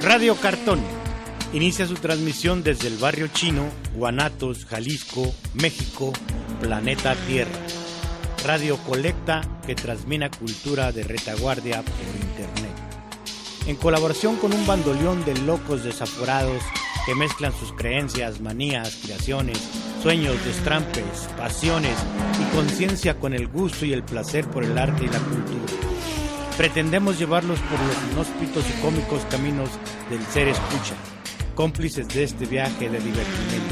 Radio Cartón inicia su transmisión desde el barrio chino, Guanatos, Jalisco, México, planeta Tierra. Radio colecta que transmite cultura de retaguardia por internet. En colaboración con un bandoleón de locos desaforados que mezclan sus creencias, manías, creaciones, sueños, destrampes, pasiones y conciencia con el gusto y el placer por el arte y la cultura. Pretendemos llevarlos por los inhóspitos y cómicos caminos del ser escucha, cómplices de este viaje de divertimento.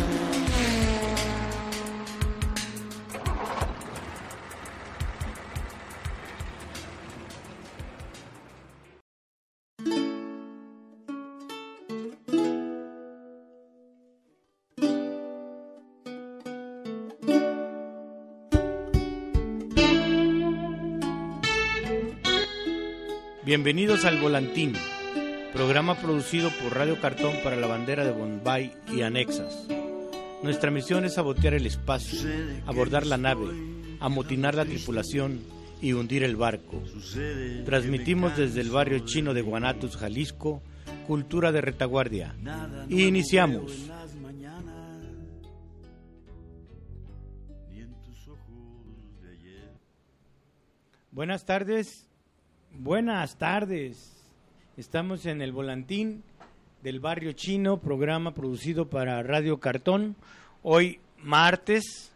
Bienvenidos al Volantín, programa producido por Radio Cartón para la bandera de Bombay y anexas. Nuestra misión es sabotear el espacio, abordar la nave, amotinar la tripulación y hundir el barco. Transmitimos desde el barrio chino de Guanatos, Jalisco, cultura de retaguardia. Y iniciamos. Buenas tardes. Buenas tardes, estamos en el Volantín del barrio chino, programa producido para Radio Cartón. Hoy martes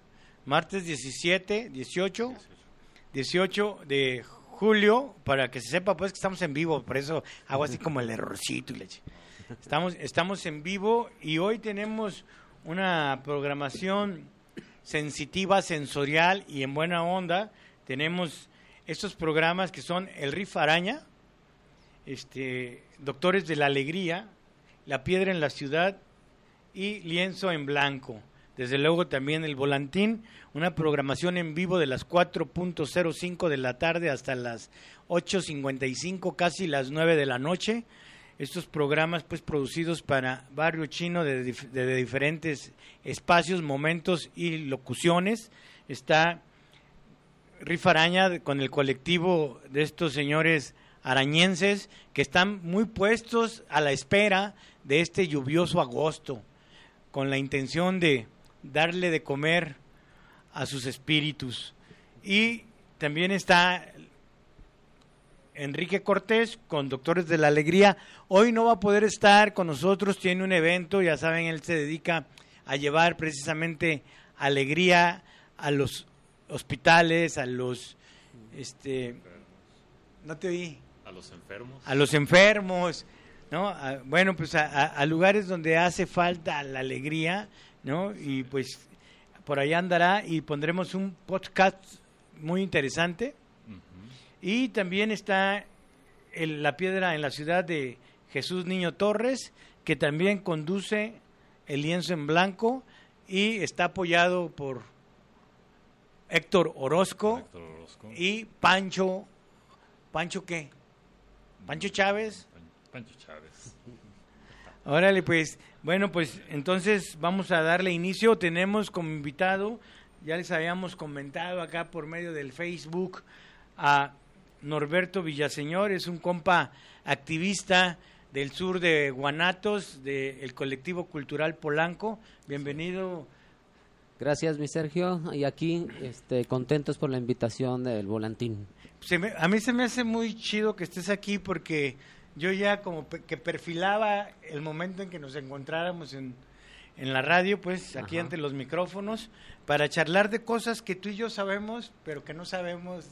18 de julio, para que se sepa pues que estamos en vivo, por eso hago así como el errorcito. Estamos en vivo y hoy tenemos una programación sensitiva, sensorial y en buena onda. Tenemos estos programas que son El Riff Araña, Doctores de la Alegría, La Piedra en la Ciudad y Lienzo en Blanco. Desde luego también el Volantín, una programación en vivo de las 4:05 de la tarde hasta las 8:55, casi las 9 de la noche. Estos programas pues producidos para Barrio Chino de diferentes espacios, momentos y locuciones. Está Riff Araña con el colectivo de estos señores arañenses que están muy puestos a la espera de este lluvioso agosto, con la intención de darle de comer a sus espíritus. Y también está Enrique Cortés con Doctores de la Alegría. Hoy no va a poder estar con nosotros, tiene un evento, ya saben, él se dedica a llevar precisamente alegría a los hospitales, a los no te oí. A los enfermos, ¿no? A lugares donde hace falta la alegría, ¿no? Y pues por allá andará y pondremos un podcast muy interesante. Uh-huh. Y también está La Piedra en la Ciudad de Jesús Niño Torres, que también conduce El Lienzo en Blanco y está apoyado por Héctor Orozco y Pancho ¿qué? Pancho Chávez. Pancho Chávez. Órale, pues, bueno, pues entonces vamos a darle inicio. Tenemos como invitado, ya les habíamos comentado acá por medio del Facebook, a Norberto Villaseñor, es un compa activista del sur de Guanatos, del colectivo cultural Polanco. Bienvenido. Gracias, mi Sergio, y aquí contentos por la invitación del Volantín. A mí se me hace muy chido que estés aquí porque yo ya como que perfilaba el momento en que nos encontráramos en la radio, pues aquí ante los micrófonos, para charlar de cosas que tú y yo sabemos, pero que no sabemos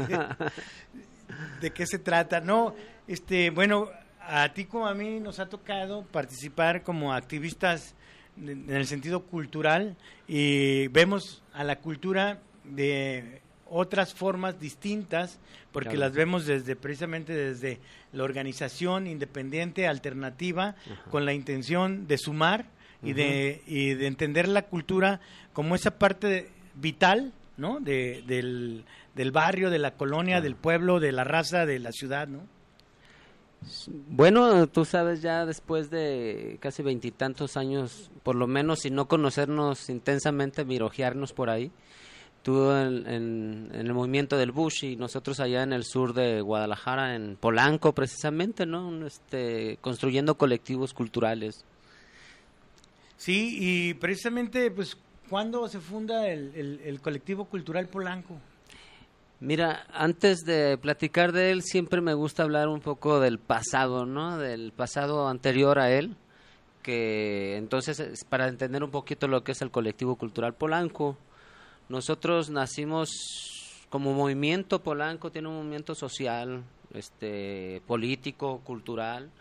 de qué se trata. No, bueno, a ti como a mí nos ha tocado participar como activistas en el sentido cultural y vemos a la cultura de otras formas distintas porque las vemos precisamente desde la organización independiente alternativa con la intención de sumar y de entender la cultura como esa parte vital, ¿no? del barrio, de la colonia, del pueblo, de la raza, de la ciudad, ¿no? Bueno, tú sabes, ya después de casi 20 y tantos años, por lo menos, si no conocernos intensamente, mirojearnos por ahí, Tú en el movimiento del Bush y nosotros allá en el sur de Guadalajara, en Polanco precisamente, ¿no? Construyendo colectivos culturales. Sí, y precisamente, pues, ¿cuándo se funda el colectivo cultural Polanco? Mira, antes de platicar de él, siempre me gusta hablar un poco del pasado, ¿no? Del pasado anterior a él, que entonces, para entender un poquito lo que es el colectivo cultural Polanco, nosotros nacimos como movimiento. Polanco tiene un movimiento social, político, cultural,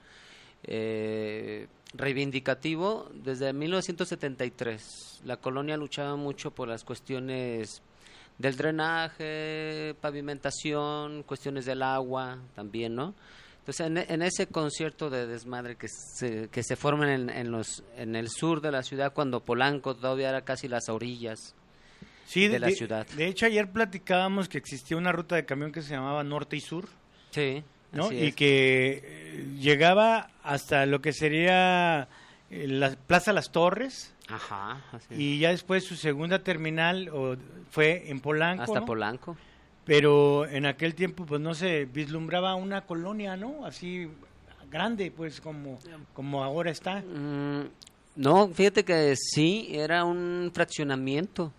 reivindicativo desde 1973. La colonia luchaba mucho por las cuestiones del drenaje, pavimentación, cuestiones del agua también, ¿no? Entonces, en ese concierto de desmadre que se forma en el sur de la ciudad, cuando Polanco todavía era casi las orillas de la ciudad. De hecho, ayer platicábamos que existía una ruta de camión que se llamaba Norte y Sur, Sí, ¿no? así Y es. que llegaba hasta lo que sería la Plaza Las Torres, Ajá, así es. y ya después su segunda terminal fue en Polanco, Hasta ¿no? Polanco. Pero en aquel tiempo pues no se vislumbraba una colonia, ¿no? Así grande, pues como ahora está. No, fíjate que sí, era un fraccionamiento.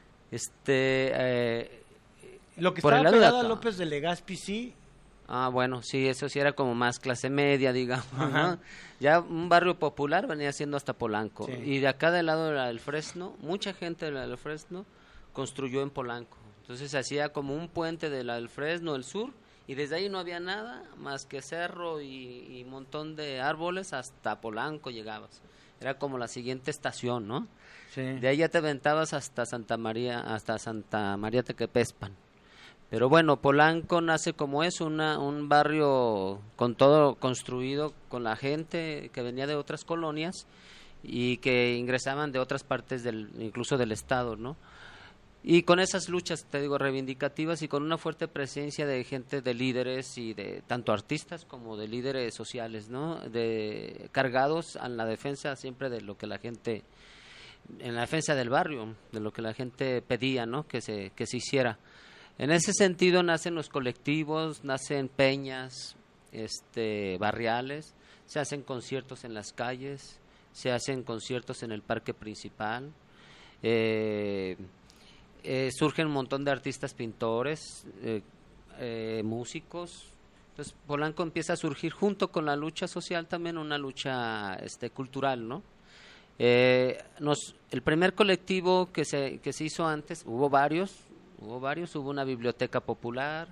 Lo que Por el estaba lado de pegado a acá. López de Legazpi, sí. Bueno, sí, eso sí era como más clase media, digamos, Ajá. ¿no? Ya un barrio popular venía siendo hasta Polanco. Sí. Y de acá del lado de la del Fresno, mucha gente de la del Fresno construyó en Polanco. Entonces se hacía como un puente de la del Fresno, el sur, y desde ahí no había nada más que cerro y montón de árboles hasta Polanco llegabas. Era como la siguiente estación, ¿no? Sí. De ahí ya te aventabas hasta Santa María Tequepespan. Pero bueno, Polanco nace como es, un barrio con todo construido, con la gente que venía de otras colonias y que ingresaban de otras partes incluso del estado, ¿no? Y con esas luchas, te digo, reivindicativas y con una fuerte presencia de gente, de líderes y de tanto artistas como de líderes sociales, ¿no? Cargados en la defensa siempre de lo que la gente, en la defensa del barrio, de lo que la gente pedía, ¿no? Que se hiciera. En ese sentido nacen los colectivos, nacen peñas, barriales, se hacen conciertos en las calles, se hacen conciertos en el parque principal, surgen un montón de artistas pintores, músicos. Entonces Polanco empieza a surgir junto con la lucha social también una lucha cultural, ¿no? El primer colectivo que se hizo antes, hubo varios, hubo una biblioteca popular,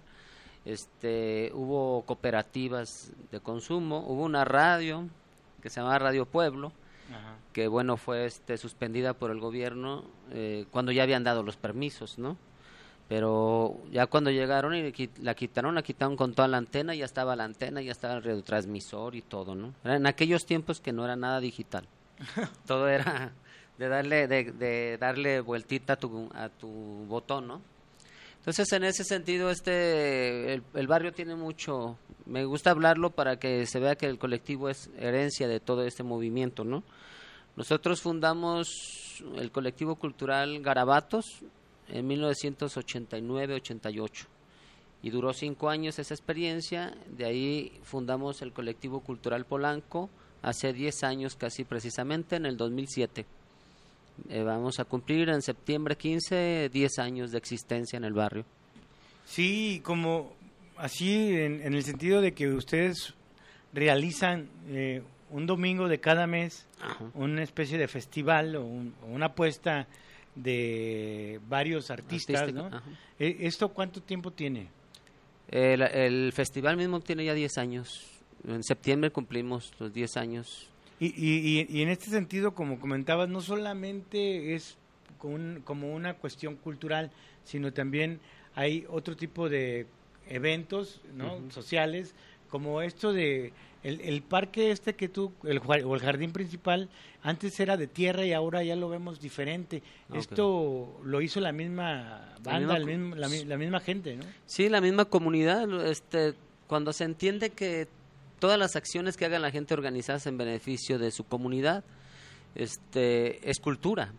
hubo cooperativas de consumo, hubo una radio que se llamaba Radio Pueblo, Ajá. que bueno, fue suspendida por el gobierno cuando ya habían dado los permisos, ¿no? Pero ya cuando llegaron y la quitaron con toda la antena, ya estaba la antena, ya estaba el radiotransmisor y todo, ¿no? Era en aquellos tiempos que no era nada digital. Todo era de darle vueltita a tu botón, ¿no? Entonces, en ese sentido, el barrio tiene mucho. Me gusta hablarlo para que se vea que el colectivo es herencia de todo este movimiento, ¿no? Nosotros fundamos el colectivo cultural Garabatos en 1989-88 y duró 5 años esa experiencia. De ahí fundamos el colectivo cultural Polanco hace 10 años casi precisamente, en el 2007. Vamos a cumplir en septiembre 15 10 años de existencia en el barrio. Sí, como así en el sentido de que ustedes realizan un domingo de cada mes una especie de festival o una apuesta de varios artistas, ¿no? ¿Esto cuánto tiempo tiene? El festival mismo tiene ya 10 años. En septiembre cumplimos los 10 años. Y en este sentido, como comentabas, no solamente es como una cuestión cultural, sino también hay otro tipo de eventos, ¿no? Sociales, como esto de el parque o el jardín principal, antes era de tierra y ahora ya lo vemos diferente. Okay. Esto lo hizo la misma banda, la misma gente, ¿no? Sí, la misma comunidad. Cuando se entiende que todas las acciones que haga la gente organizadas en beneficio de su comunidad, es cultura.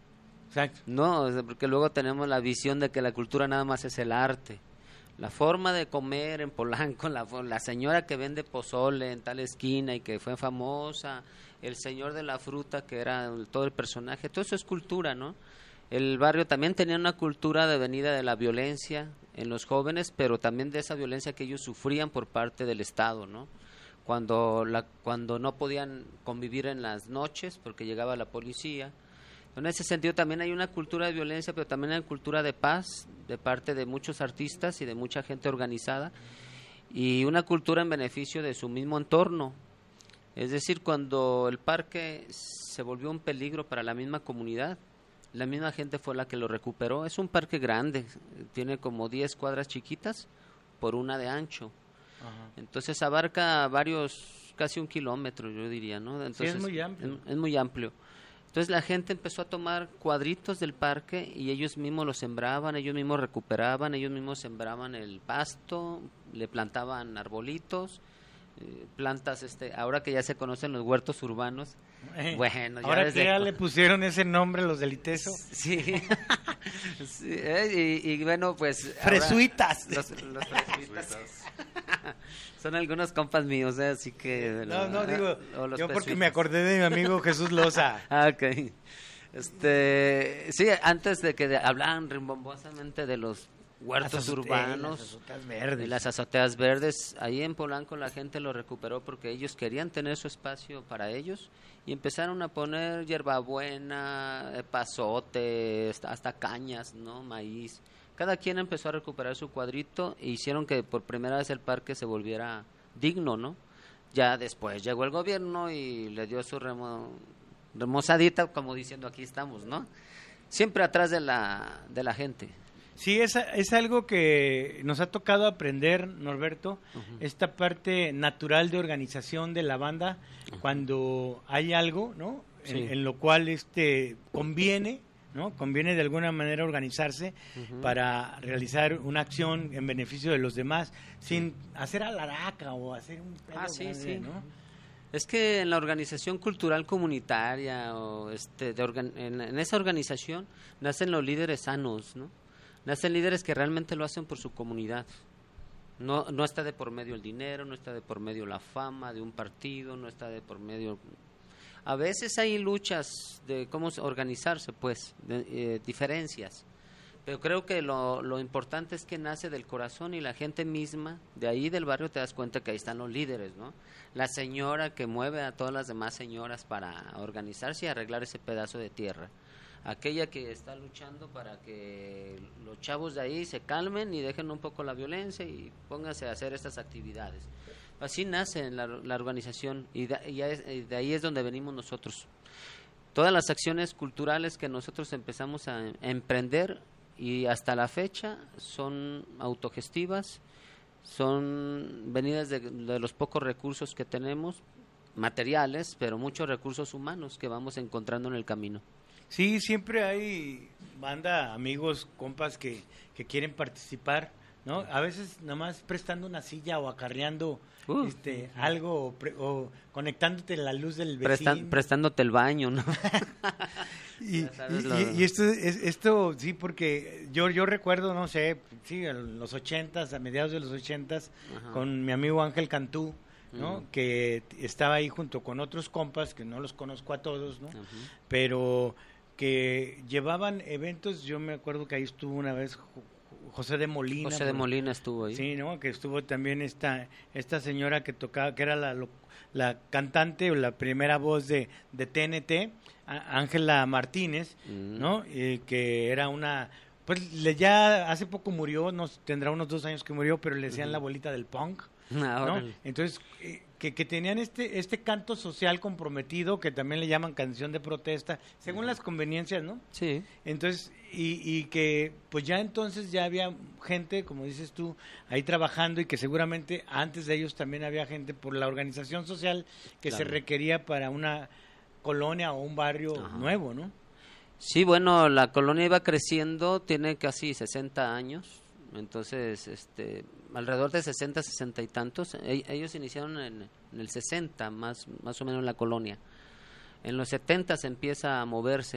Exacto. No, o sea, porque luego tenemos la visión de que la cultura nada más es el arte. La forma de comer en Polanco, la señora que vende pozole en tal esquina y que fue famosa, el señor de la fruta que era todo el personaje, todo eso es cultura, ¿no? El barrio también tenía una cultura de venida de la violencia en los jóvenes, pero también de esa violencia que ellos sufrían por parte del Estado, ¿no? Cuando no podían convivir en las noches porque llegaba la policía. En ese sentido también hay una cultura de violencia, pero también hay cultura de paz de parte de muchos artistas y de mucha gente organizada, y una cultura en beneficio de su mismo entorno. Es decir, cuando el parque se volvió un peligro para la misma comunidad, la misma gente fue la que lo recuperó. Es un parque grande, tiene como 10 cuadras chiquitas por una de ancho. Ajá. Entonces abarca casi 1 kilómetro, yo diría, ¿no? Entonces, sí, es muy amplio. Es muy amplio. Entonces la gente empezó a tomar cuadritos del parque y ellos mismos lo sembraban, ellos mismos recuperaban, ellos mismos sembraban el pasto, le plantaban arbolitos, plantas, ahora que ya se conocen los huertos urbanos. Bueno, ahora que ya le pusieron ese nombre los del ITESO. Sí. Sí, y bueno, pues fresuitas. Los fresuitas. Son algunos compas míos, así que... No, digo, yo porque me acordé de mi amigo Jesús Loza. Ok. Sí, antes de que hablaran rimbombosamente de los huertos urbanos, las azoteas verdes, ahí en Polanco la gente lo recuperó porque ellos querían tener su espacio para ellos y empezaron a poner hierbabuena, pasote, hasta cañas, ¿no? Maíz. Cada quien empezó a recuperar su cuadrito e hicieron que por primera vez el parque se volviera digno, ¿no? Ya después llegó el gobierno y le dio su remozadita, como diciendo aquí estamos, ¿no? Siempre atrás de la gente. Sí, es algo que nos ha tocado aprender, Norberto, esta parte natural de organización de la banda, cuando hay algo, ¿no? Sí. En lo cual conviene, ¿no? Conviene de alguna manera organizarse para realizar una acción en beneficio de los demás, sin hacer alaraca o hacer un pedo grande, ¿no? Es que en la organización cultural comunitaria o en esa organización nacen los líderes sanos, ¿no? Nacen líderes que realmente lo hacen por su comunidad. No está de por medio el dinero, no está de por medio la fama de un partido, no está de por medio... A veces hay luchas de cómo organizarse, pues, diferencias. Pero creo que lo importante es que nace del corazón y la gente misma, de ahí del barrio te das cuenta que ahí están los líderes, ¿no? La señora que mueve a todas las demás señoras para organizarse y arreglar ese pedazo de tierra. Aquella que está luchando para que los chavos de ahí se calmen y dejen un poco la violencia y pónganse a hacer estas actividades. Así nace la organización y de ahí es donde venimos nosotros. Todas las acciones culturales que nosotros empezamos a emprender y hasta la fecha son autogestivas, son venidas de los pocos recursos que tenemos, materiales, pero muchos recursos humanos que vamos encontrando en el camino. Sí, siempre hay banda, amigos, compas que quieren participar, ¿no? A veces nada más prestando una silla o acarreando algo o conectándote la luz del vecino. Prestándote el baño, ¿no? y esto sí, porque yo recuerdo, no sé, sí, en los 80s, a mediados de los 80s, con mi amigo Ángel Cantú, ¿no? Que estaba ahí junto con otros compas, que no los conozco a todos, ¿no? Pero que llevaban eventos. Yo me acuerdo que ahí estuvo una vez José de Molina. José de Molina estuvo ahí. Sí, ¿no? Que estuvo también esta señora que tocaba, que era la cantante o la primera voz de TNT, Ángela Martínez, ¿no? Que era una... Pues ya hace poco murió, tendrá unos 2 años que murió, pero le decían la abuelita del punk, ¿no? Entonces, que tenían este canto social comprometido, que también le llaman canción de protesta, según las conveniencias, ¿no? Sí. Entonces, y que pues ya entonces ya había gente, como dices tú, ahí trabajando, y que seguramente antes de ellos también había gente por la organización social que se requería para una colonia o un barrio nuevo, ¿no? Sí, bueno, la colonia iba creciendo, tiene casi 60 años, entonces alrededor de 60 y tantos. Ellos iniciaron en el 60, más o menos, la colonia. En los 70 se empieza a moverse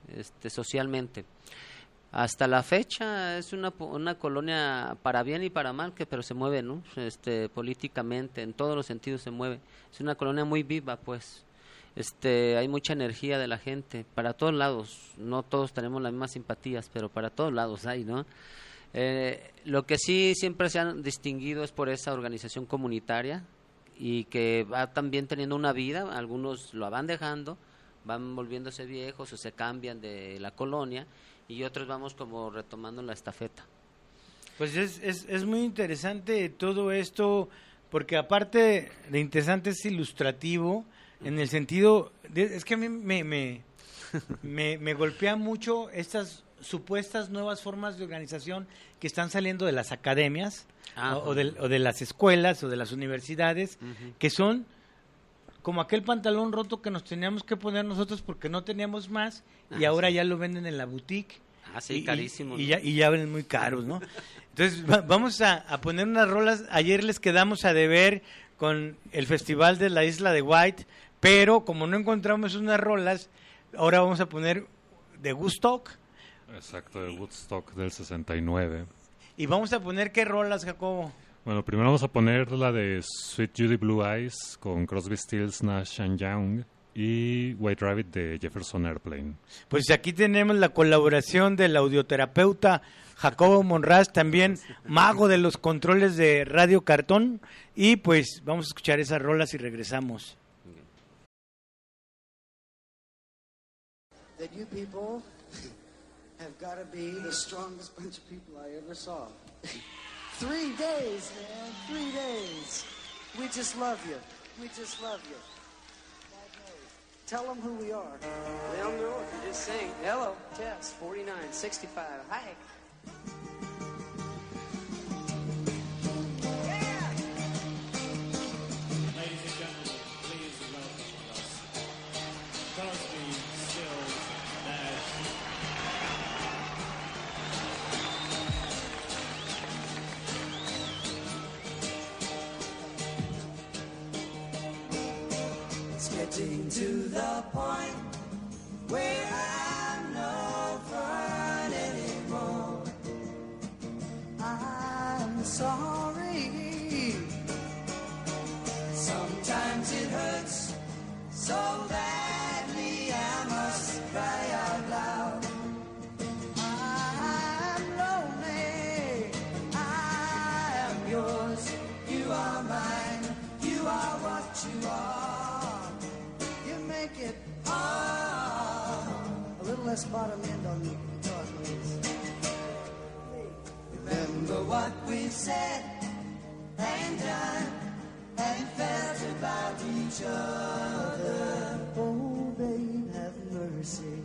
socialmente. Hasta la fecha es una colonia para bien y para mal, pero se mueve, ¿no? Políticamente, en todos los sentidos se mueve. Es una colonia muy viva, pues. Hay mucha energía de la gente para todos lados. No todos tenemos las mismas simpatías, pero para todos lados hay, ¿no? Lo que sí siempre se han distinguido es por esa organización comunitaria y que va también teniendo una vida. Algunos lo van dejando, van volviéndose viejos o se cambian de la colonia, y otros vamos como retomando la estafeta. Pues es muy interesante todo esto, porque aparte de interesante es ilustrativo, en el sentido, es que a mí me golpea mucho estas supuestas nuevas formas de organización que están saliendo de las academias o de las escuelas o de las universidades, que son como aquel pantalón roto que nos teníamos que poner nosotros porque no teníamos más, y ahora ya lo venden en la boutique. Sí, carísimo. Y ya venden muy caros, ¿no? Entonces vamos a poner unas rolas. Ayer les quedamos a deber con el Festival de la Isla de White, pero como no encontramos unas rolas, ahora vamos a poner de Woodstock. Exacto, de Woodstock del 69. ¿Y vamos a poner qué rolas, Jacobo? Bueno, primero vamos a poner la de Sweet Judy Blue Eyes con Crosby, Stills, Nash & Young y White Rabbit de Jefferson Airplane. Pues aquí tenemos la colaboración del audioterapeuta Jacobo Monraz, también mago de los controles de Radio Cartón, y pues vamos a escuchar esas rolas y regresamos. That you people have got to be the strongest bunch of people I ever saw. 3 days, man, 3 days. We just love you. We just love you. Tell them who we are. They'll know if you just sing. Hello, Tess, 4965. Hi. Ladies and gentlemen, please welcome us, Crosby, Stills, Nash. It's getting to the point where I'm no fun anymore. I'm sorry. Sometimes it hurts so badly I must cry out loud. I'm lonely. I am yours. You are mine. You are what you are. You make it hard. A little less bottom end on the guitar, please. Remember what we've said and done and felt about each other. Oh, babe, have mercy.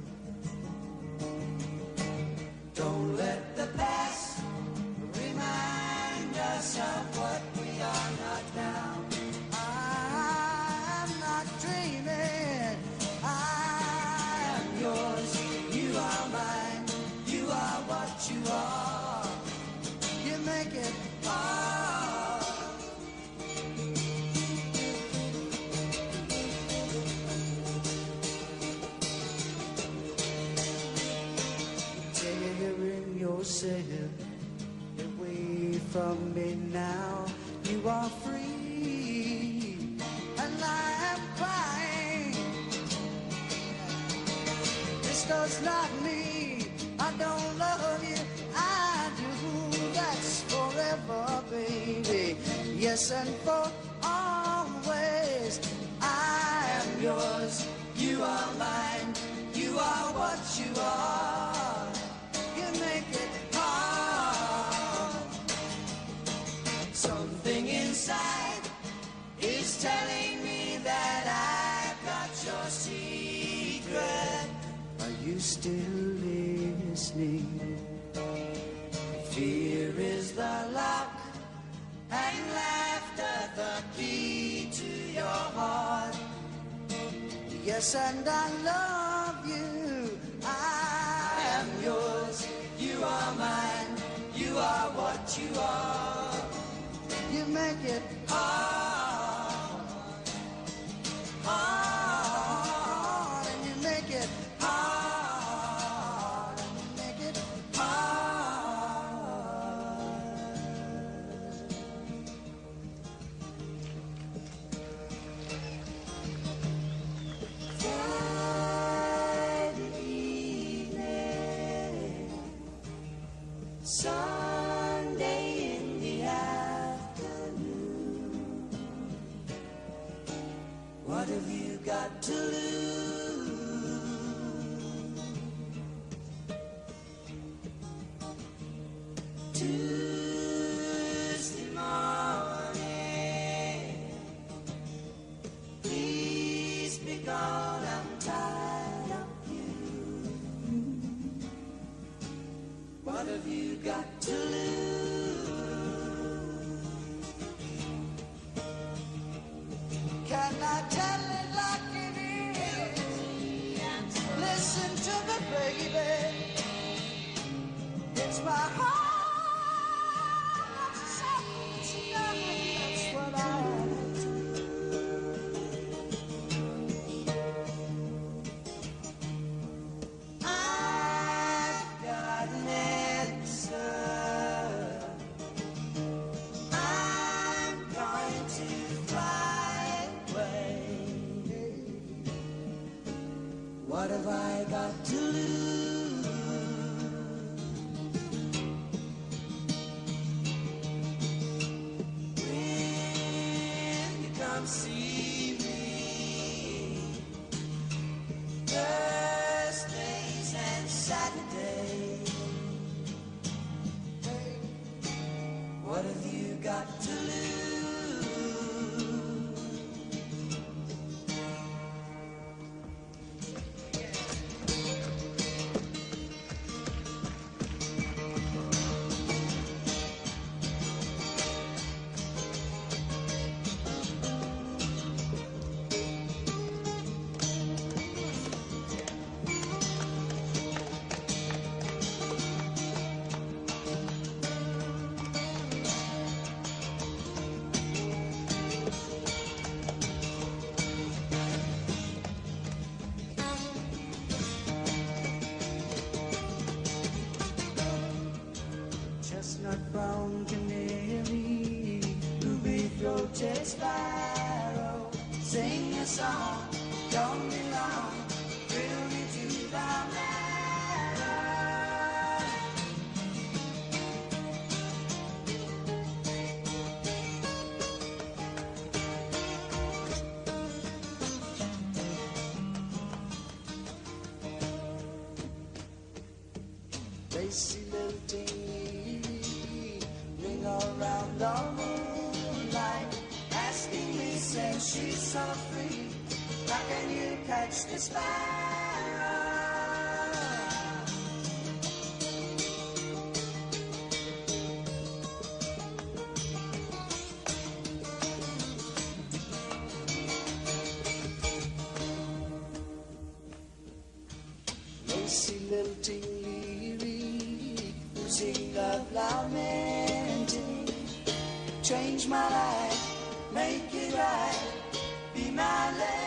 Don't let the past remind us of what we are not now. I'm not dreaming. I am yours. You are mine. You are what you are. You make it hard. Tearing yourself away from me now. You are free, and I am crying. This does not mean I don't love you. I do. That's forever, baby. Yes, and for always. I am yours. You are mine. You are what you are. You make it hard. Something inside is telling me that I've got your secret. Are you still listening? Fear is the lock and laughter the key to your heart. Yes, and I love you. I am yours. You are mine. You are what you are. You make it hard, hard, and you make it hard. What have you got to lose? Tuesday morning, please be gone, I'm tired of you. What have you got to lose? Can I tell it like it is? Listen to me, baby. It's my heart that's saying that's what I do. I've got an answer. I'm going to fly away. What have I got to lose? Come see me Thursdays and Saturdays. What have you got to lose? Chestnut brown canary, ruby-throated sparrow, sing a song, don't be long, thrill me to the marrow. Lacy lilting, ring around the moonlight, asking me, since she's so free, how can you catch the sparrow? Lacy lilting, sing of lamenting, change my life, make it right, be my lady.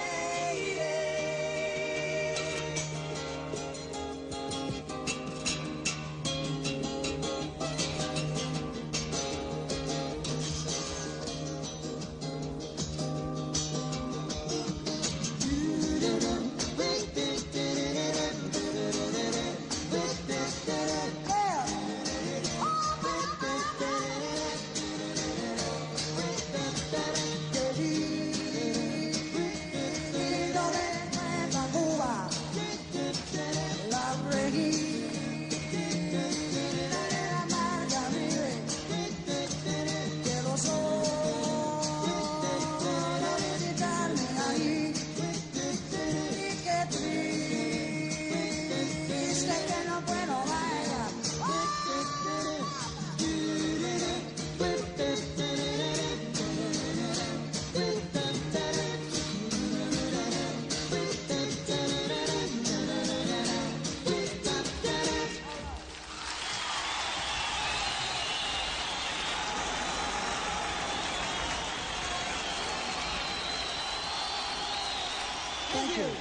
Thank you.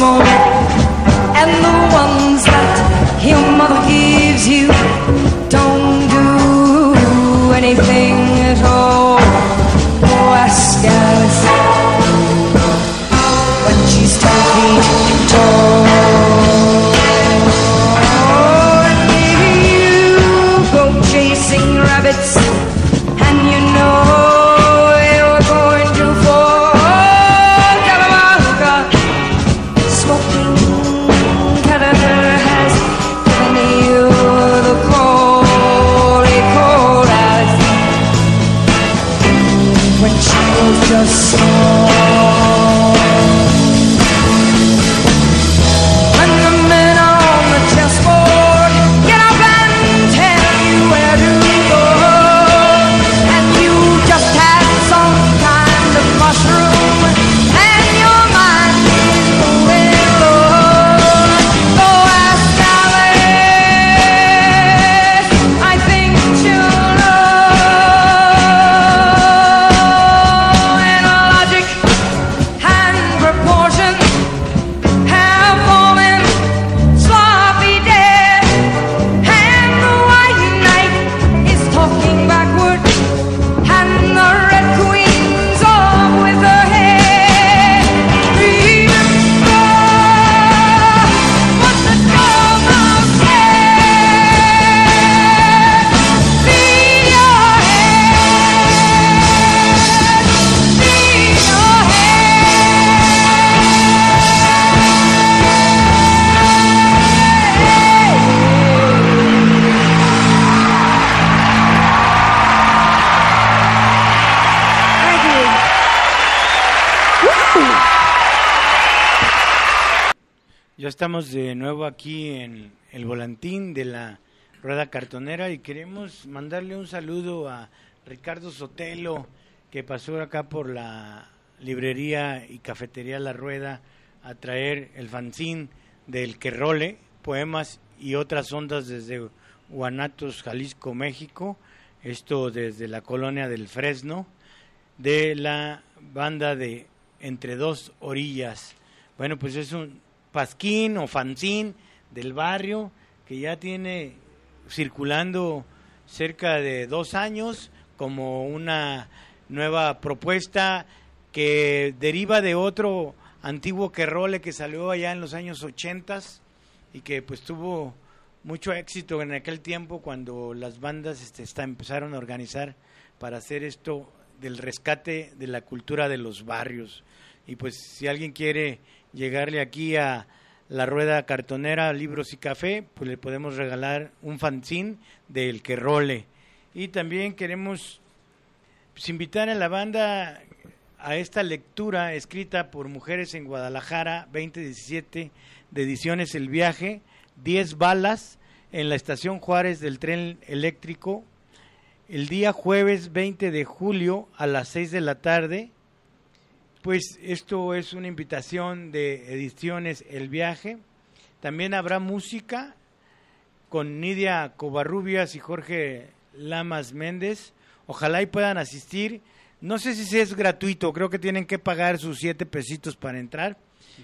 small, and the ones that your mother gives you don't do anything at all. Oh, ask Alice when she's 10 feet tall. And maybe you go chasing rabbits, and you know you're going to fall. Calamanca, smoking caterpillar has given you the call. He called Alice when she was just small. When the men on the chessboard get up and tell you where to go, and you just had some kind of mushroom, and your mind is going low. Go ask Alice, I think she'll know. And logic and proportion have fallen sloppy dead, and the white knight is talking backward, and the red queen's off with her head. Remember what the dormouse said. Lean your head, lean your Thank you. Ya estamos de nuevo aquí en el volantín de la Rueda Cartonera y queremos mandarle un saludo a Ricardo Sotelo, que pasó acá por la librería y cafetería La Rueda a traer el fanzine del Querrole, poemas y otras ondas desde Guanatos, Jalisco, México, esto desde la colonia del Fresno, de la banda de Entre Dos Orillas. Bueno, pues es un pasquín o fanzine del barrio que ya tiene circulando cerca de 2 años como una nueva propuesta que deriva de otro antiguo Querrole que salió allá en los años 80 y que pues tuvo mucho éxito en aquel tiempo cuando las bandas empezaron a organizar para hacer esto del rescate de la cultura de los barrios. Y pues si alguien quiere llegarle aquí a la Rueda Cartonera, Libros y Café, pues le podemos regalar un fanzine del Querrole. Y también queremos pues, invitar a la banda a esta lectura escrita por Mujeres en Guadalajara 2017 de Ediciones El Viaje, 10 balas en la estación Juárez del tren eléctrico, el día jueves 20 de julio a las 6 de la tarde. Pues esto es una invitación de Ediciones El Viaje. También habrá música con Nidia Covarrubias y Jorge Lamas Méndez. Ojalá y puedan asistir. No sé si es gratuito, creo que tienen que pagar sus 7 pesitos para entrar.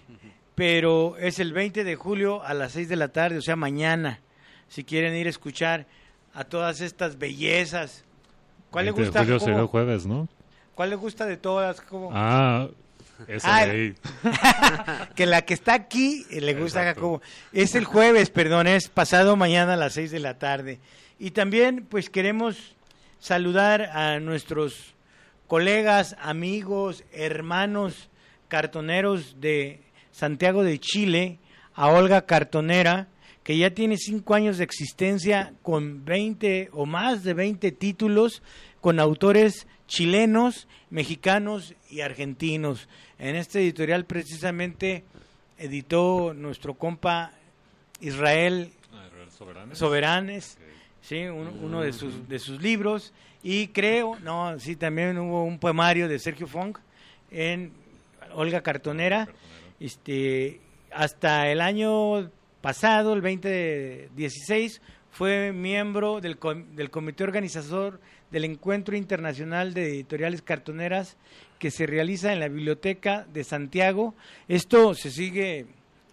Pero es el 20 de julio a las 6 de la tarde, o sea, mañana. Si quieren ir a escuchar a todas estas bellezas. ¿Cuál le gusta? Julio será el jueves, ¿no? ¿Cuál le gusta de todas? ¿Cómo? Esa de ahí. Que la que está aquí le gusta a Exacto. Jacobo. Es el jueves, perdón, es pasado mañana a las 6 de la tarde. Y también, pues, queremos saludar a nuestros colegas, amigos, hermanos cartoneros de Santiago de Chile, a Olga Cartonera, que ya tiene 5 años de existencia con 20 o más de 20 títulos con autores chilenos, mexicanos y argentinos. En este editorial precisamente editó nuestro compa Israel Soberanes, sí, uno de sus libros, y creo, también hubo un poemario de Sergio Funk en Olga Cartonera. Hasta el año pasado, el 2016, fue miembro del comité organizador del Encuentro Internacional de Editoriales Cartoneras que se realiza en la Biblioteca de Santiago. Esto se sigue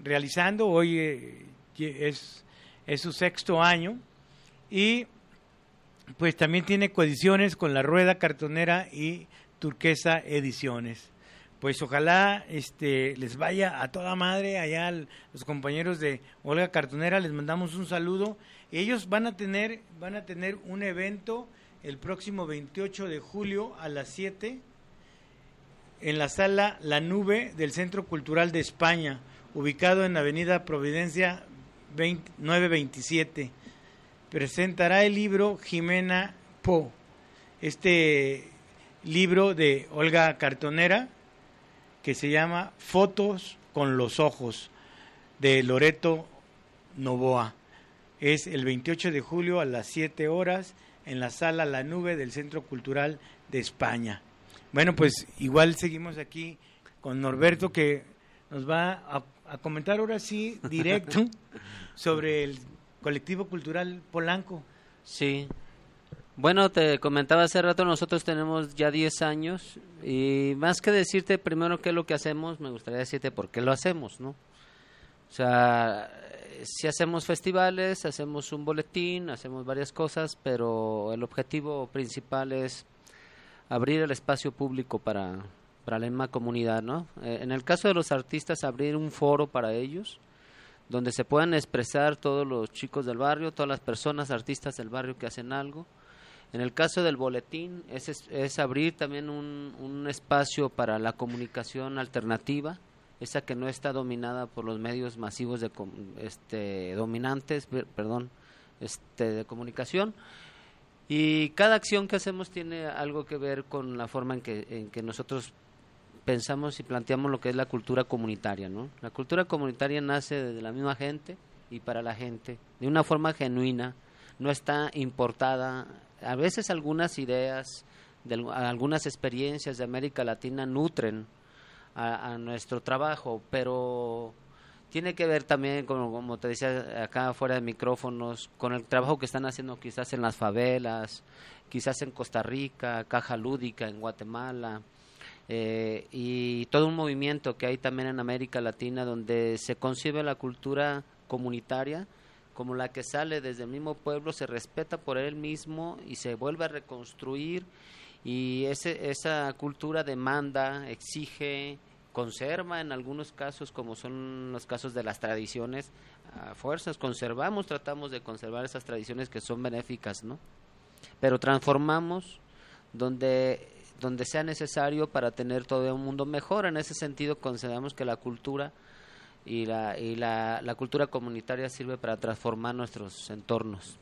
realizando. Hoy es su 6º año y pues también tiene coediciones con La Rueda Cartonera y Turquesa Ediciones. Pues ojalá les vaya a toda madre allá los compañeros de Olga Cartonera, les mandamos un saludo. Ellos van a tener un evento el próximo 28 de julio a las 7 en la sala La Nube del Centro Cultural de España, ubicado en Avenida Providencia 927. Presentará el libro Jimena Po, este libro de Olga Cartonera, que se llama Fotos con los Ojos, de Loreto Novoa. Es el 28 de julio a las 7 horas en la sala La Nube del Centro Cultural de España. Bueno, pues igual seguimos aquí con Norberto, que nos va a comentar ahora sí directo sobre el colectivo cultural Polanco. Sí. Bueno, te comentaba hace rato, nosotros tenemos ya 10 años y más que decirte primero qué es lo que hacemos, me gustaría decirte por qué lo hacemos, ¿no? O sea, si hacemos festivales, hacemos un boletín, hacemos varias cosas, pero el objetivo principal es abrir el espacio público para la misma comunidad, ¿no? En el caso de los artistas, abrir un foro para ellos, donde se puedan expresar todos los chicos del barrio, todas las personas, artistas del barrio que hacen algo. En el caso del boletín, es abrir también un espacio para la comunicación alternativa, esa que no está dominada por los medios masivos de comunicación. Y cada acción que hacemos tiene algo que ver con la forma en que nosotros pensamos y planteamos lo que es la cultura comunitaria, ¿no? La cultura comunitaria nace de la misma gente y para la gente, de una forma genuina, no está importada. A veces algunas ideas, algunas experiencias de América Latina nutren a nuestro trabajo, pero tiene que ver también, como te decía acá fuera de micrófonos, con el trabajo que están haciendo quizás en las favelas, quizás en Costa Rica, Caja Lúdica en Guatemala, y todo un movimiento que hay también en América Latina donde se concibe la cultura comunitaria como la que sale desde el mismo pueblo, se respeta por él mismo y se vuelve a reconstruir, y esa cultura demanda, exige, conserva en algunos casos, como son los casos de las tradiciones, a fuerzas conservamos, tratamos de conservar esas tradiciones que son benéficas, ¿no? Pero transformamos donde sea necesario para tener todo un mundo mejor. En ese sentido consideramos que la cultura y la cultura comunitaria sirve para transformar nuestros entornos.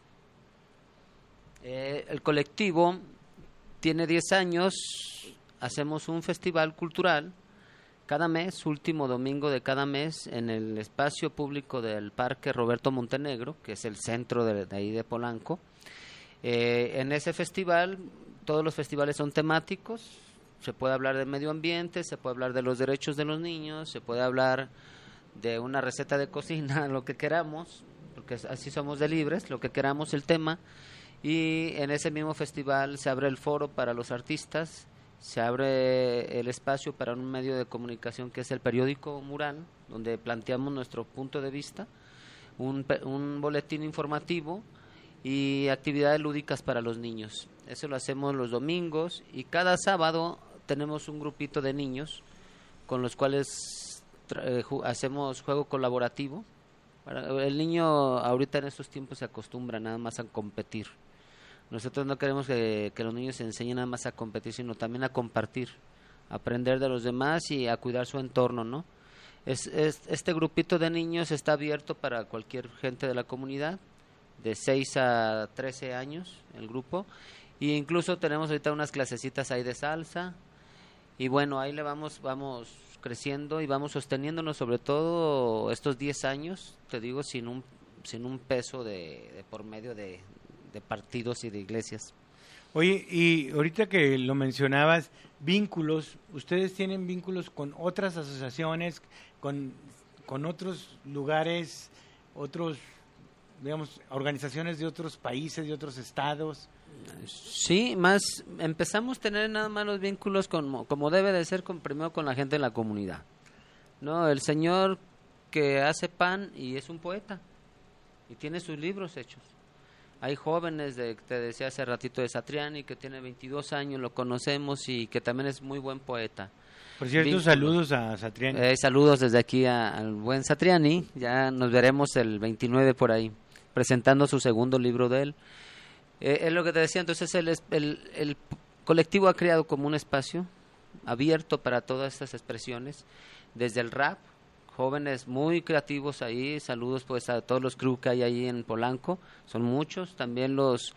El colectivo tiene 10 años, hacemos un festival cultural cada mes, último domingo de cada mes, en el espacio público del Parque Roberto Montenegro, que es el centro de ahí de Polanco. En ese festival, todos los festivales son temáticos, se puede hablar del medio ambiente, se puede hablar de los derechos de los niños, se puede hablar de una receta de cocina, lo que queramos, porque así somos de libres, lo que queramos el tema. Y en ese mismo festival se abre el foro para los artistas, se abre el espacio para un medio de comunicación que es el periódico Mural, donde planteamos nuestro punto de vista, un boletín informativo y actividades lúdicas para los niños. Eso lo hacemos los domingos, y cada sábado tenemos un grupito de niños con los cuales hacemos juego colaborativo. El niño ahorita en estos tiempos se acostumbra nada más a competir. Nosotros no queremos que los niños se enseñen nada más a competir, sino también a compartir, a aprender de los demás y a cuidar su entorno, ¿no? Este grupito de niños está abierto para cualquier gente de la comunidad, de 6 a 13 años el grupo, e incluso tenemos ahorita unas clasecitas ahí de salsa, y bueno, ahí le vamos creciendo y vamos sosteniéndonos, sobre todo estos 10 años, te digo, sin un peso de por medio de partidos y de iglesias. Oye, y ahorita que lo mencionabas, vínculos, ¿ustedes tienen vínculos con otras asociaciones, con otros lugares, digamos, organizaciones de otros países, de otros estados? Sí, empezamos a tener nada más los vínculos como debe de ser, primero con la gente de la comunidad, ¿no? El señor que hace pan y es un poeta y tiene sus libros hechos. Hay jóvenes, te decía hace ratito, de Satriani, que tiene 22 años, lo conocemos y que también es muy buen poeta. Por cierto, Vínculos. saludos a Satriani. Saludos desde aquí al buen Satriani, ya nos veremos el 29 por ahí, presentando su segundo libro de él. Es lo que te decía, entonces el colectivo ha creado como un espacio abierto para todas estas expresiones, desde el rap, jóvenes muy creativos ahí, saludos pues a todos los crew que hay ahí en Polanco, son muchos, también los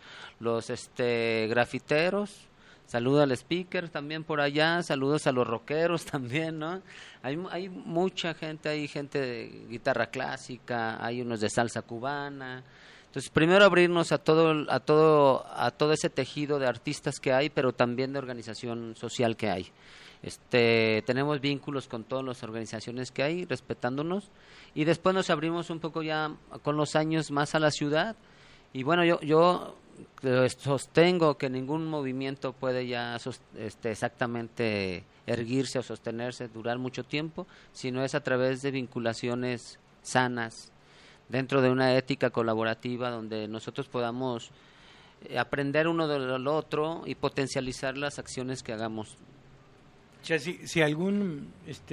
grafiteros, saludos al speaker también por allá, saludos a los rockeros también, ¿no? Hay mucha gente, hay gente de guitarra clásica, hay unos de salsa cubana. Entonces, primero abrirnos a todo ese tejido de artistas que hay, pero también de organización social que hay. Tenemos vínculos con todas las organizaciones que hay, respetándonos, y después nos abrimos un poco ya con los años más a la ciudad. Y bueno, yo sostengo que ningún movimiento puede ya exactamente erguirse o sostenerse, durar mucho tiempo, sino es a través de vinculaciones sanas, dentro de una ética colaborativa donde nosotros podamos aprender uno del otro y potencializar las acciones que hagamos. O sea, si algún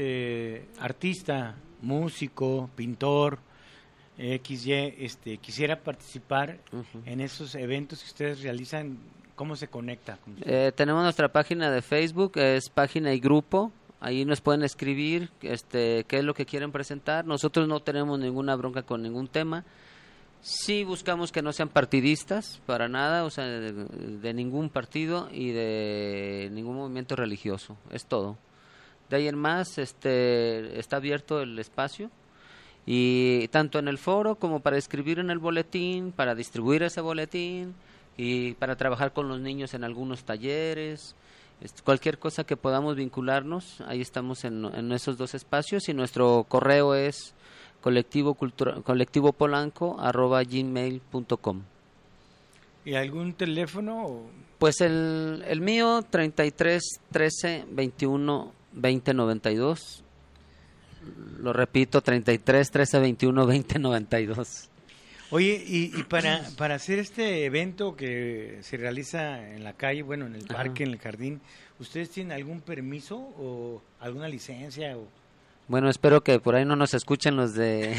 artista, músico, pintor, XY, quisiera participar en esos eventos que ustedes realizan, ¿cómo se conecta? Tenemos nuestra página de Facebook, es página y grupo. Ahí nos pueden escribir qué es lo que quieren presentar. Nosotros no tenemos ninguna bronca con ningún tema. Sí buscamos que no sean partidistas, para nada, o sea, de ningún partido y de ningún movimiento religioso. Es todo. De ahí en más, está abierto el espacio, y tanto en el foro como para escribir en el boletín, para distribuir ese boletín y para trabajar con los niños en algunos talleres. Cualquier cosa que podamos vincularnos, ahí estamos en esos dos espacios, y nuestro correo es colectivopolanco@gmail.com. ¿Y algún teléfono? Pues el mío, 33 13 21 20 92. Lo repito, 33 13 21 20 92. Oye, y para hacer este evento que se realiza en la calle, bueno, en el parque, en el jardín, ¿ustedes tienen algún permiso o alguna licencia? Bueno, espero que por ahí no nos escuchen los de...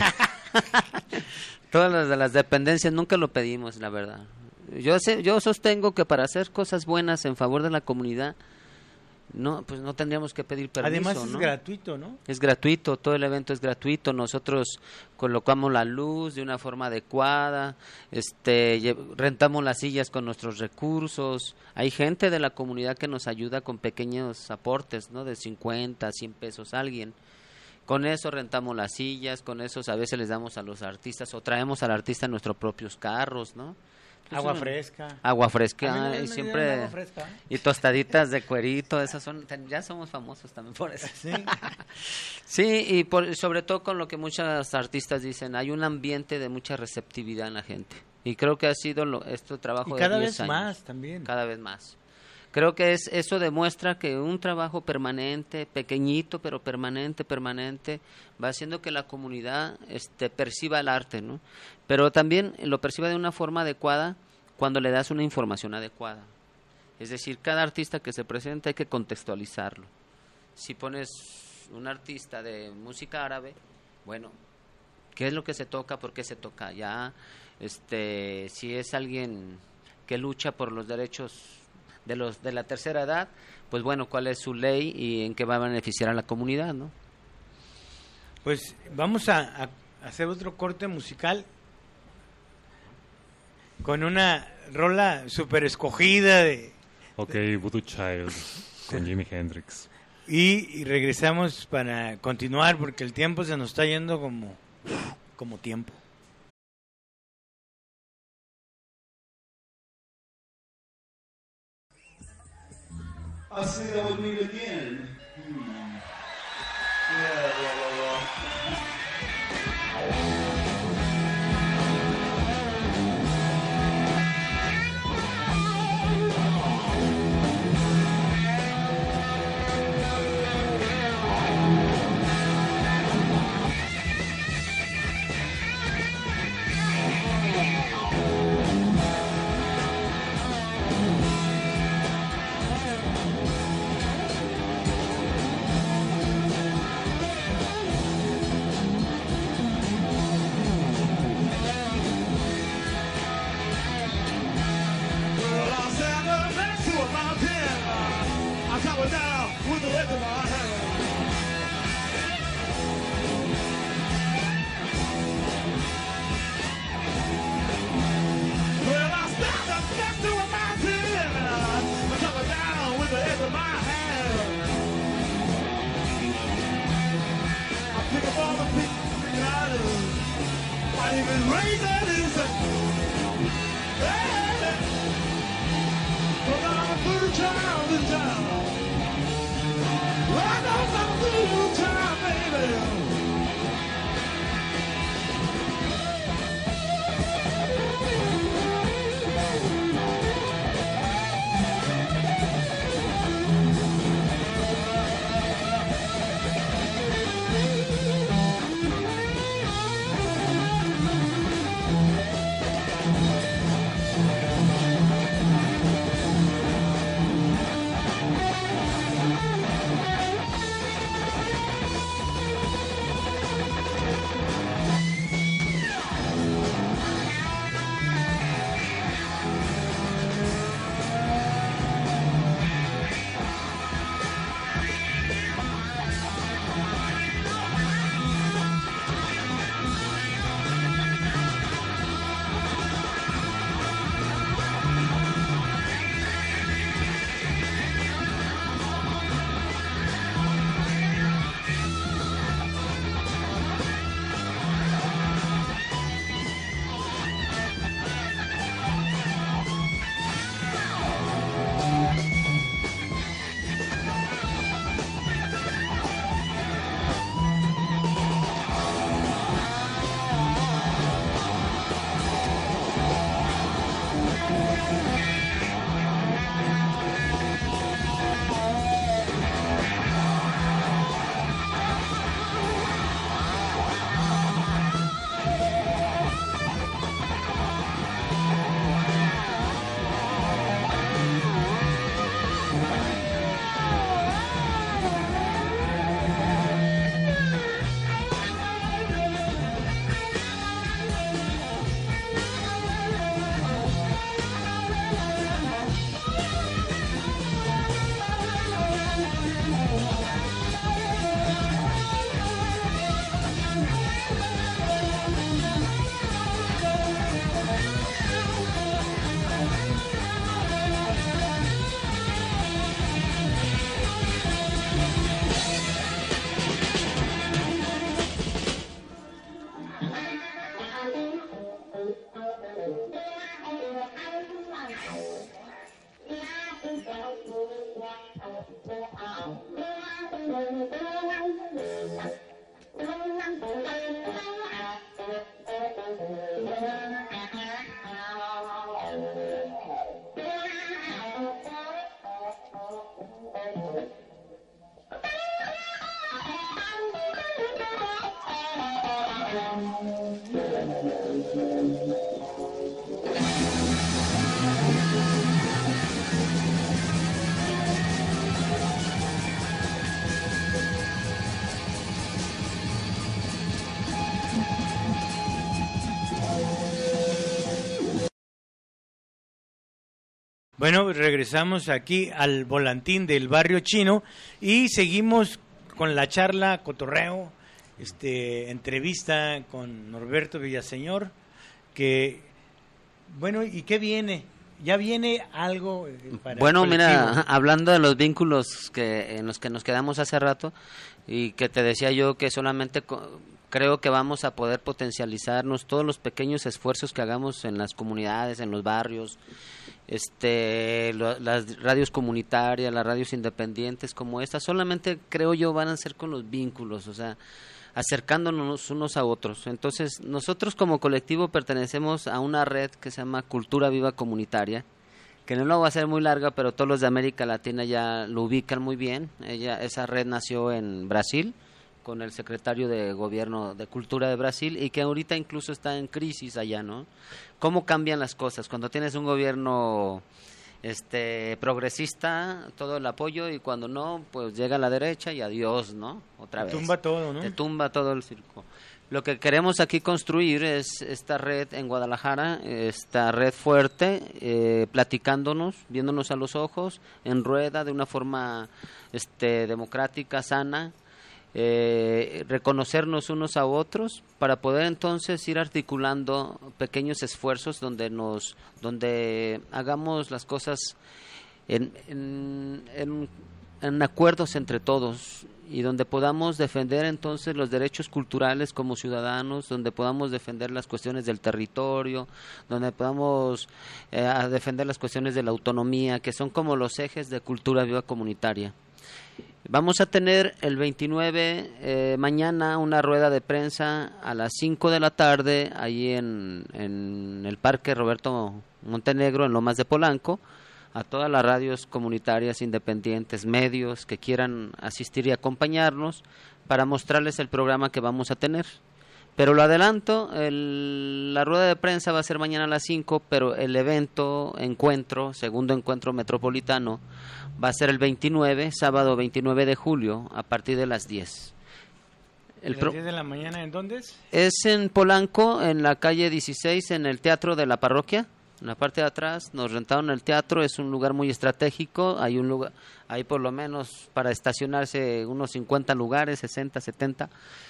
Todas las de las dependencias, nunca lo pedimos, la verdad. Yo sostengo que para hacer cosas buenas en favor de la comunidad, pues no tendríamos que pedir permiso. Además es ¿no? gratuito, ¿no? Es gratuito, todo el evento es gratuito. Nosotros colocamos la luz de una forma adecuada, rentamos las sillas con nuestros recursos. Hay gente de la comunidad que nos ayuda con pequeños aportes, ¿no? De 50, 100 pesos alguien. Con eso rentamos las sillas, con eso a veces les damos a los artistas o traemos al artista en nuestros propios carros, ¿no? Entonces, agua fresca. Agua A fresca, mí y me siempre... dieron agua fresca. Y tostaditas de cuerito, esas son... Ya somos famosos también por eso. Sí. Sí, y sobre todo con lo que muchos artistas dicen, hay un ambiente de mucha receptividad en la gente. Y creo que ha sido este trabajo Y cada de 10 vez años. más también. Cada vez más. Creo que eso demuestra que un trabajo permanente, pequeñito, pero permanente, va haciendo que la comunidad perciba el arte, ¿no? Pero también lo perciba de una forma adecuada cuando le das una información adecuada. Es decir, cada artista que se presenta hay que contextualizarlo. Si pones un artista de música árabe, bueno, ¿qué es lo que se toca? ¿Por qué se toca? Ya, si es alguien que lucha por los derechos de la tercera edad, pues bueno, cuál es su ley y en qué va a beneficiar a la comunidad, ¿no? Pues vamos a hacer otro corte musical con una rola súper escogida Ok, Voodoo Child con Jimi Hendrix. y regresamos para continuar porque el tiempo se nos está yendo como tiempo. I say that with me again. Yeah. it rains and it sings. Hey, but I'm through child in town. I know I'm through time, baby. Bueno, regresamos aquí al volantín del barrio chino y seguimos con la charla, cotorreo, entrevista con Norberto Villaseñor, que, bueno, ¿y qué viene? ¿Ya viene algo para Bueno, el mira, colectivo? hablando de los vínculos en los que nos quedamos hace rato, y que te decía yo que solamente creo que vamos a poder potencializarnos todos los pequeños esfuerzos que hagamos en las comunidades, en los barrios, las radios comunitarias, las radios independientes como esta, solamente creo yo van a ser con los vínculos, o sea, acercándonos unos a otros. Entonces, nosotros como colectivo pertenecemos a una red que se llama Cultura Viva Comunitaria, que no la va a ser muy larga, pero todos los de América Latina ya lo ubican muy bien. Esa red nació en Brasil, con el secretario de Gobierno de Cultura de Brasil, y que ahorita incluso está en crisis allá, ¿no? ¿Cómo cambian las cosas? Cuando tienes un gobierno progresista, todo el apoyo, y cuando no, pues llega la derecha y adiós, ¿no? Otra vez. Tumba todo, ¿no? Te tumba todo el circo. Lo que queremos aquí construir es esta red en Guadalajara, esta red fuerte, platicándonos, viéndonos a los ojos, en rueda, de una forma democrática, sana, reconocernos unos a otros para poder entonces ir articulando pequeños esfuerzos donde hagamos las cosas en acuerdos entre todos y donde podamos defender entonces los derechos culturales como ciudadanos, donde podamos defender las cuestiones del territorio, donde podamos defender las cuestiones de la autonomía, que son como los ejes de cultura viva comunitaria. Vamos a tener el 29 mañana una rueda de prensa a las 5 de la tarde ahí en el Parque Roberto Montenegro en Lomas de Polanco, a todas las radios comunitarias independientes, medios que quieran asistir y acompañarnos para mostrarles el programa que vamos a tener. Pero lo adelanto, la rueda de prensa va a ser mañana a las 5, pero el segundo encuentro metropolitano, va a ser el 29, sábado 29 de julio, a partir de las 10. ¿A las 10 de la mañana en dónde es? Es en Polanco, en la calle 16, en el Teatro de la Parroquia. En la parte de atrás nos rentaron el teatro, es un lugar muy estratégico, hay un lugar, hay por lo menos para estacionarse unos 50 lugares, 60, 70.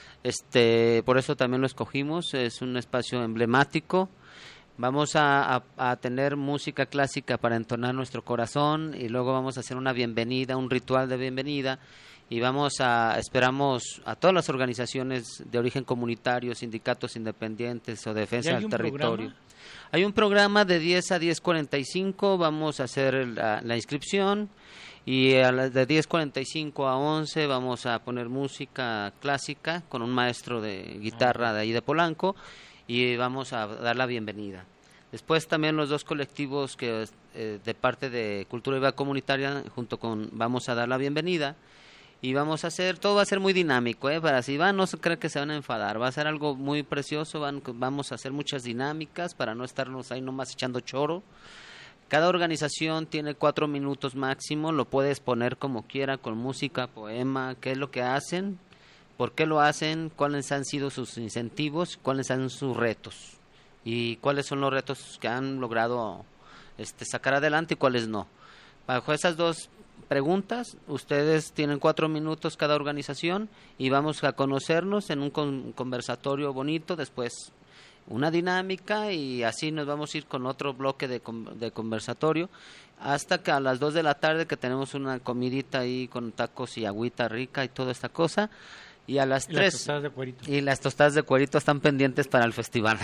Por eso también lo escogimos, es un espacio emblemático. Vamos a tener música clásica para entonar nuestro corazón y luego vamos a hacer una bienvenida, un ritual de bienvenida y esperamos a todas las organizaciones de origen comunitario, sindicatos independientes o defensa del territorio. ¿Programa? Hay un programa de 10 a 10:45, vamos a hacer la inscripción y de 10:45 a 11 vamos a poner música clásica con un maestro de guitarra de ahí de Polanco y vamos a dar la bienvenida. Después también los dos colectivos que de parte de Cultura Viva Comunitaria vamos a dar la bienvenida. Y vamos a hacer, todo va a ser muy dinámico, para si van, no se creen que se van a enfadar, va a ser algo muy precioso, vamos a hacer muchas dinámicas para no estarnos ahí nomás echando choro. Cada organización tiene 4 minutos máximo, lo puedes poner como quiera, con música, poema, qué es lo que hacen, por qué lo hacen, cuáles han sido sus incentivos, cuáles han sido sus retos y cuáles son los retos que han logrado sacar adelante y cuáles no. Bajo esas dos preguntas, ustedes tienen 4 minutos cada organización y vamos a conocernos en un conversatorio bonito, después una dinámica y así nos vamos a ir con otro bloque de conversatorio hasta que a las 2 de la tarde que tenemos una comidita ahí con tacos y agüita rica y toda esta cosa y a las 3 las tostadas de cuerito. Y las tostadas de cuerito están pendientes para el festival.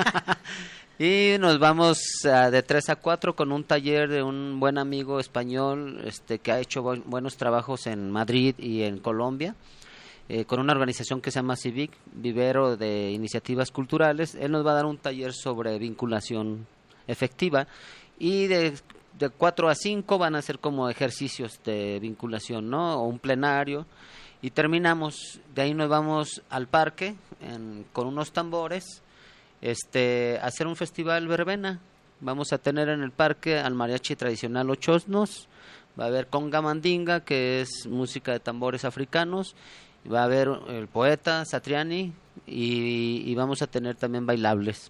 Y nos vamos de 3 a 4 con un taller de un buen amigo español que ha hecho buenos trabajos en Madrid y en Colombia, con una organización que se llama CIVIC, Vivero de Iniciativas Culturales. Él nos va a dar un taller sobre vinculación efectiva y de 4 a 5 van a ser como ejercicios de vinculación, ¿no? O un plenario. Y terminamos, de ahí nos vamos al parque con unos tambores, hacer un festival verbena. Vamos a tener en el parque al mariachi tradicional Ochosnos, va a haber conga mandinga, que es música de tambores africanos, va a haber el poeta Satriani y vamos a tener también bailables.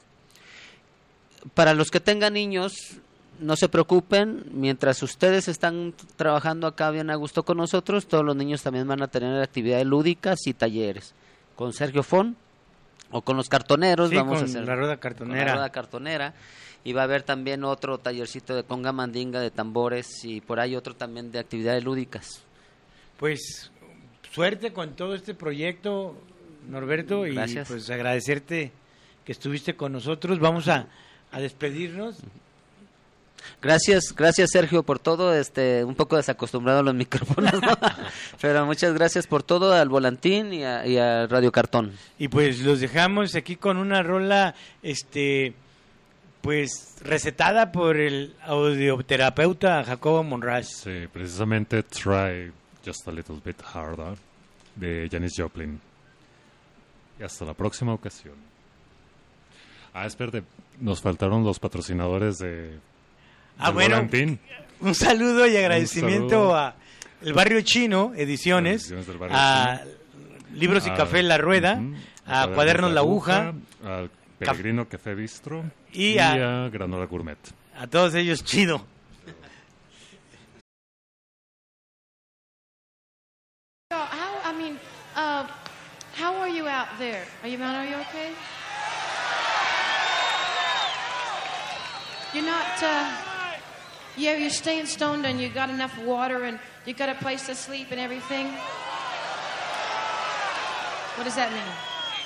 Para los que tengan niños, no se preocupen, mientras ustedes están trabajando acá bien a gusto con nosotros, todos los niños también van a tener actividades lúdicas y talleres. Con Sergio Fon o con los cartoneros, sí, vamos con a hacer la rueda cartonera. Con la rueda cartonera. Y va a haber también otro tallercito de conga mandinga, de tambores y por ahí otro también de actividades lúdicas. Pues suerte con todo este proyecto, Norberto, Gracias. Y pues agradecerte que estuviste con nosotros. Vamos a despedirnos. Gracias Sergio por todo, un poco desacostumbrado a los micrófonos, ¿no? Pero muchas gracias por todo al Volantín y a Radio Cartón. Y pues los dejamos aquí con una rola, pues recetada por el audioterapeuta Jacobo Monraz. Sí, precisamente Try Just a Little Bit Harder de Janis Joplin. Y hasta la próxima ocasión. Espérate, nos faltaron los patrocinadores del bueno, Volantín. un saludo y agradecimiento a El Barrio Chino, Ediciones, Del Barrio a Libros y Café La Rueda, a Cuadernos La Aguja, al Peregrino Café Bistro y a Granola Gourmet. A todos ellos, chido. How are you out there? Are you okay? You're not, Yeah, you're staying stoned and you got enough water and you got a place to sleep and everything. What does that mean?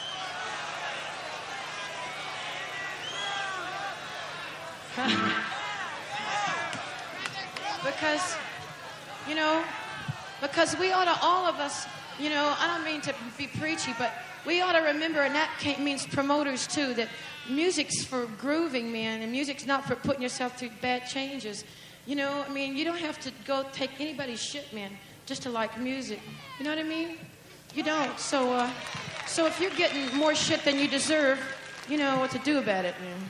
Because, you know, because we ought to, all of us, you know, I don't mean to be preachy, but we ought to remember, and that means promoters too, that music's for grooving, man, and music's not for putting yourself through bad changes. You know, I mean, you don't have to go take anybody's shit, man, just to like music. You know what I mean? You don't. So if you're getting more shit than you deserve, you know what to do about it, man.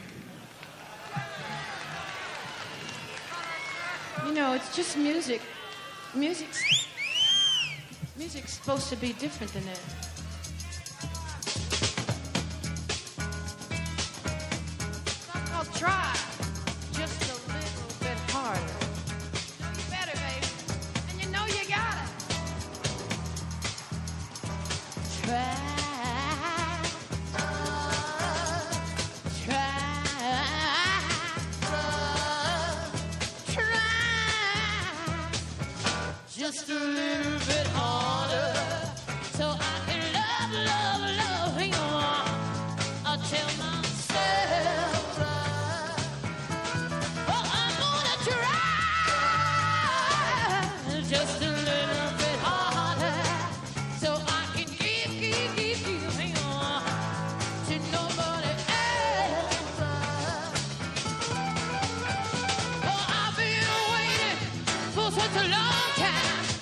You know, it's just music. Music's supposed to be different than that. I'll try just a little bit harder. You better, baby. And you know you got it. Try. Just a little bit harder, so I can love you more. I'll tell myself, oh, I'm gonna try just a little bit harder, so I can give you more to nobody else. Oh, I've been waiting for such a long time.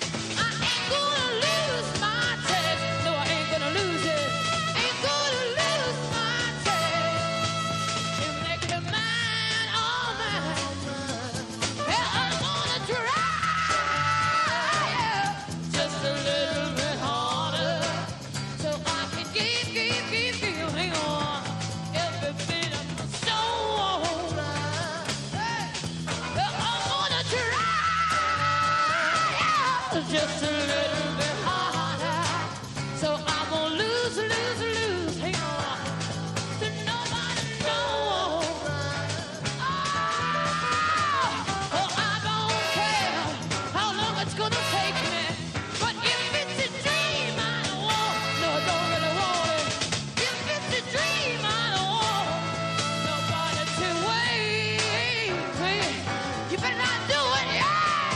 Just a little bit harder, so I won't lose. Hang on, to nobody knows. Oh, I don't care how long it's gonna take me, but if it's a dream I don't want, no, I don't really want it. If it's a dream I don't want nobody to wait. You better not do it, yeah.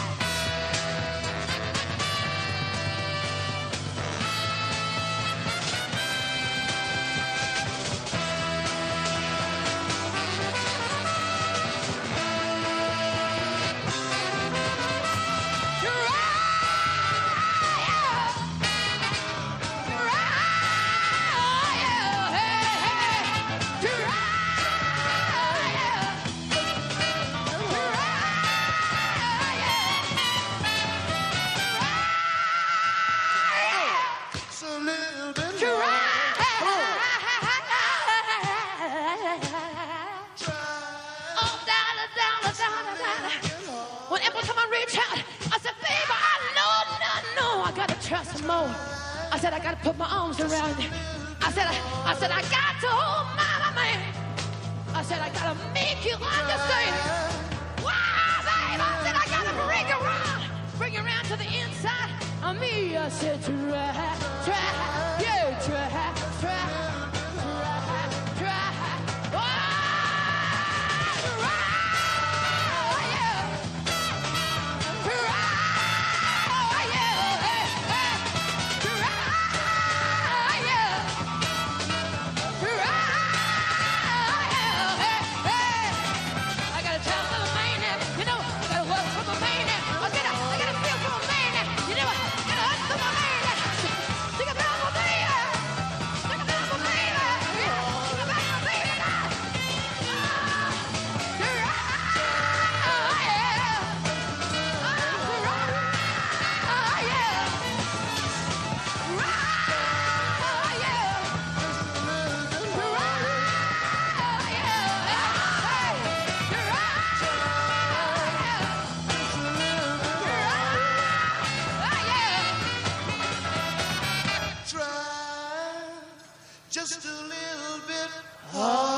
Every time I reach out, I said, baby, I know, I gotta try some more. I said, I gotta put my arms around you. I said, I got to hold my man. I said, I gotta make you understand. Wow, baby, I said, I gotta bring you around to the inside of me. I said, try, yeah, try. Just a little bit harder.